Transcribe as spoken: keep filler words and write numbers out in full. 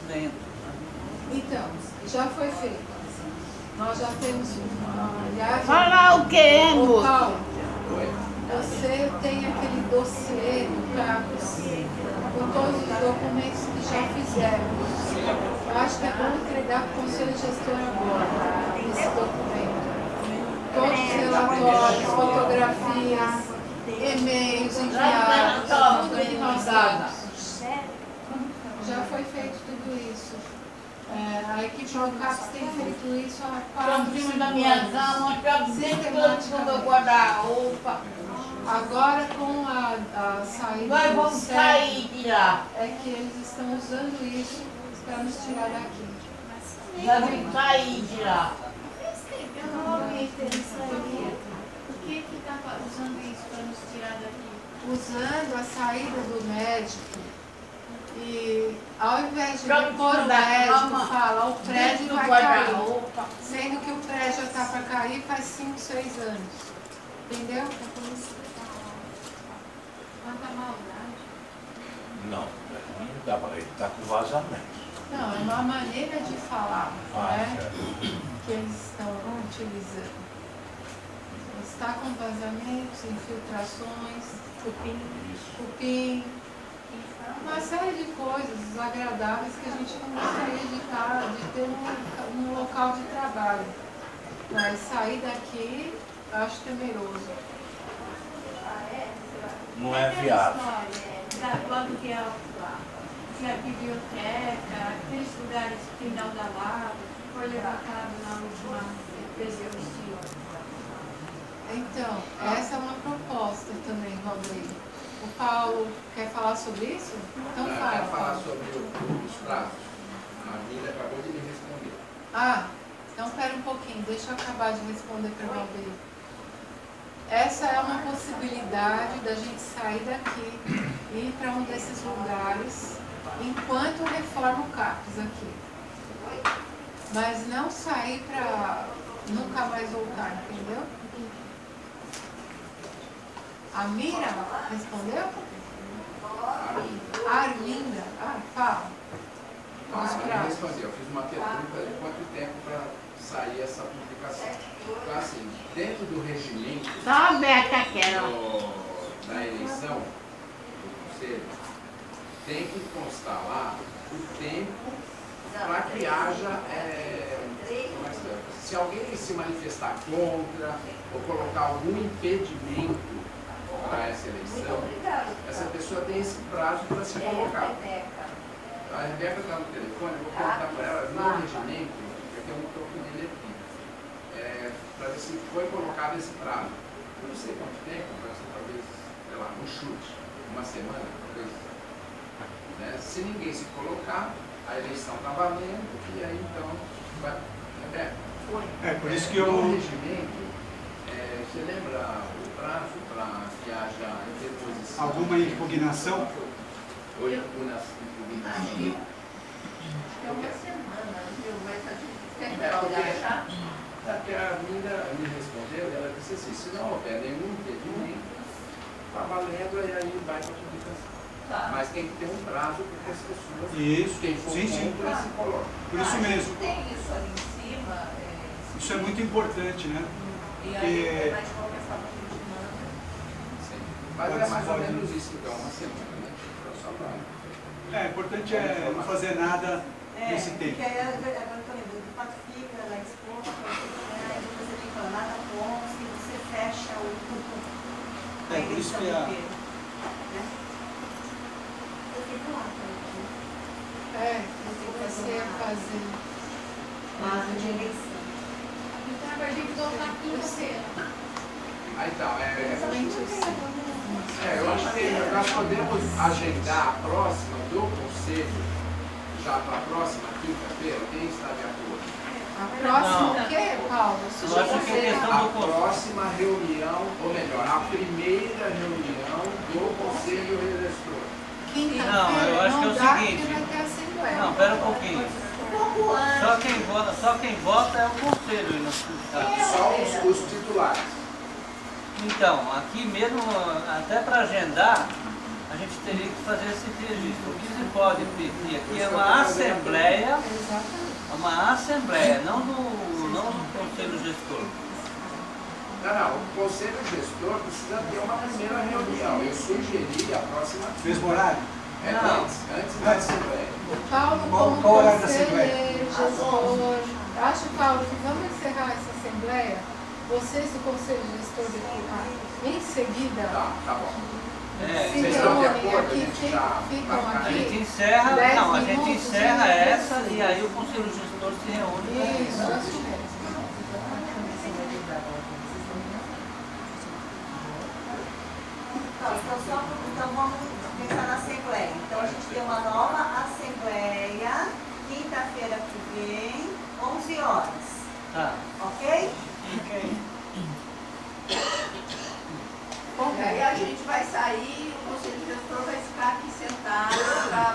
dentro. Então, já foi feito. Nós já temos uma... Aliás, Falar o que, moço? Paulo, você tem aquele dossiê do CAPES com todos os documentos que já fizemos. Eu acho que é bom entregar para o Conselho Gestor agora, esse documento. Todos os relatórios, fotografias, e-mails enviados, tudo que nós temos. Já foi feito tudo isso. É, a equipe do CAPES tem feito isso há quatro, Estamos cinco da minha anos. cama, estamos dentro do meu guarda-roupa. Agora, com a, a saída Nós do vamos C E P, sair de lá. é que eles estão usando isso para nos tirar daqui. Nós vamos sair de lá. Eu não ouvi isso aí. Por que que está usando isso para nos tirar daqui? Usando a saída do médico e ao invés de Pra pôr o mudar a médico, cama, fala, o prédio dentro do vai cair. guarda-roupa. Sendo que o prédio já está para cair faz cinco, seis anos. Entendeu? Quanta maldade. Não, não dá para ele estar com vazamento. Não, é uma maneira de falar, Ah, né? certo. Que eles estão utilizando. Está com vazamentos, infiltrações, cupim, cupim, uma série de coisas desagradáveis que a gente não gostaria de, estar, de ter no, no local de trabalho. Mas sair daqui, eu acho temeroso. Não é viável. Da quando que é a, a biblioteca, aqueles lugares que não dá lado, foi levantado na última vez que eu estive. Então, essa é uma proposta também, Rodrigo. O Paulo quer falar sobre isso? Então Eu fala, quero falar Paulo. sobre o- os prazos. A Vida acabou de me responder. Ah, então pera um pouquinho, deixa eu acabar de responder para o Valdir. Essa é uma possibilidade da gente sair daqui e ir para um desses lugares enquanto reforma o CAPES aqui. Mas não sair para nunca mais voltar, entendeu? A Mira respondeu? A Arlinda. Ah, fala. Ah, Os eu prazos. respondi. Eu fiz uma pergunta de quanto tempo para sair essa publicação. Então, assim, dentro do regimento Só aberta aquela. do- da eleição do conselho, tem que constar lá o tempo para que haja, é, como é que se chama? Se alguém se manifestar contra ou colocar algum impedimento para essa eleição, essa pessoa tem esse prazo para se colocar. A Rebeca está no telefone, eu vou perguntar para ela no regimento, porque eu não estou com ele aqui, é, para ver se foi colocado esse prazo. Eu não sei quanto tempo, pode ser talvez, sei lá, um chute, uma semana, talvez. Né? Se ninguém se colocar, a eleição está valendo, e aí então vai. Rebeca, É, por isso que no eu... regimento, é, você lembra o prazo para que haja interposição? Alguma impugnação? Ou impugnação? É uma semana, viu? Mas a gente tem que É porque, achar. é porque a Minda me respondeu e ela disse assim, se não houver nenhum impedimento, está valendo e aí vai para a publicação. Tá. Mas tem que ter um prazo para que as pessoas, Isso, quem for sim, sim. contra, se coloque. Por isso Ah, mesmo. Tem isso ali em cima. É, Isso é muito importante, né? e aí, Porque- mas de qualquer forma, a gente manda. Sim. Mas Pode é ser, mais ou pode. menos isso, então, uma semana, né? Só pra... É, o importante é não fazer nada É, nesse tempo. porque aí agora eu tô lembrando, de fato fica lá exposto, aí depois você tem que falar nada consta e você fecha o a É, por isso eleição que a- inteira, né? Eu fico lá, tá? É, eu comecei a fazer. Prazo de eleição. Então, agora a gente voltar quinta-feira. Ah, então, é... Exatamente isso. É, eu acho que nós podemos agendar a próxima do Conselho, já para a próxima quinta-feira, quem está de acordo? A próxima Não. o quê, Paulo? Você Eu já acho que é fez? questão A do Conselho. próxima reunião, ou melhor, a primeira reunião do Conselho Gestor. Quinta-feira Não, eu acho que é o dá, seguinte. porque vai ter assembleia. Não, pera um pouquinho. Um pouco antes. Só quem vota, só quem vota é o conselho. e não- tá. Só os, os titulares. Então, aqui mesmo, até para agendar, a gente teria que fazer esse registro. O que se pode pedir aqui é uma assembleia, uma assembleia, não no, não no conselho gestor. Não, não, o conselho gestor precisa ter uma primeira reunião. Eu sugeri a próxima. Mesmo horário? É Não. antes, antes da Assembleia. O Paulo, Qual- como qual horário da conselheiro, gestor, acho, Paulo, que vamos encerrar essa assembleia, vocês do conselho gestor daqui, em seguida, Tá, tá bom. É, se vocês estão de reúnem acordo? A aqui, gente já fi- ficam marca- A gente aqui. encerra, Dez não, a gente minutos, encerra né? essa e aí o conselho gestor se reúne. Isso, isso mesmo. Então, então, só, então vamos pensar na Assembleia. Então a gente tem uma nova Assembleia, quinta-feira que vem, onze horas. Tá. Ok? E aí a gente vai sair, o conselho gestor vai ficar aqui sentado para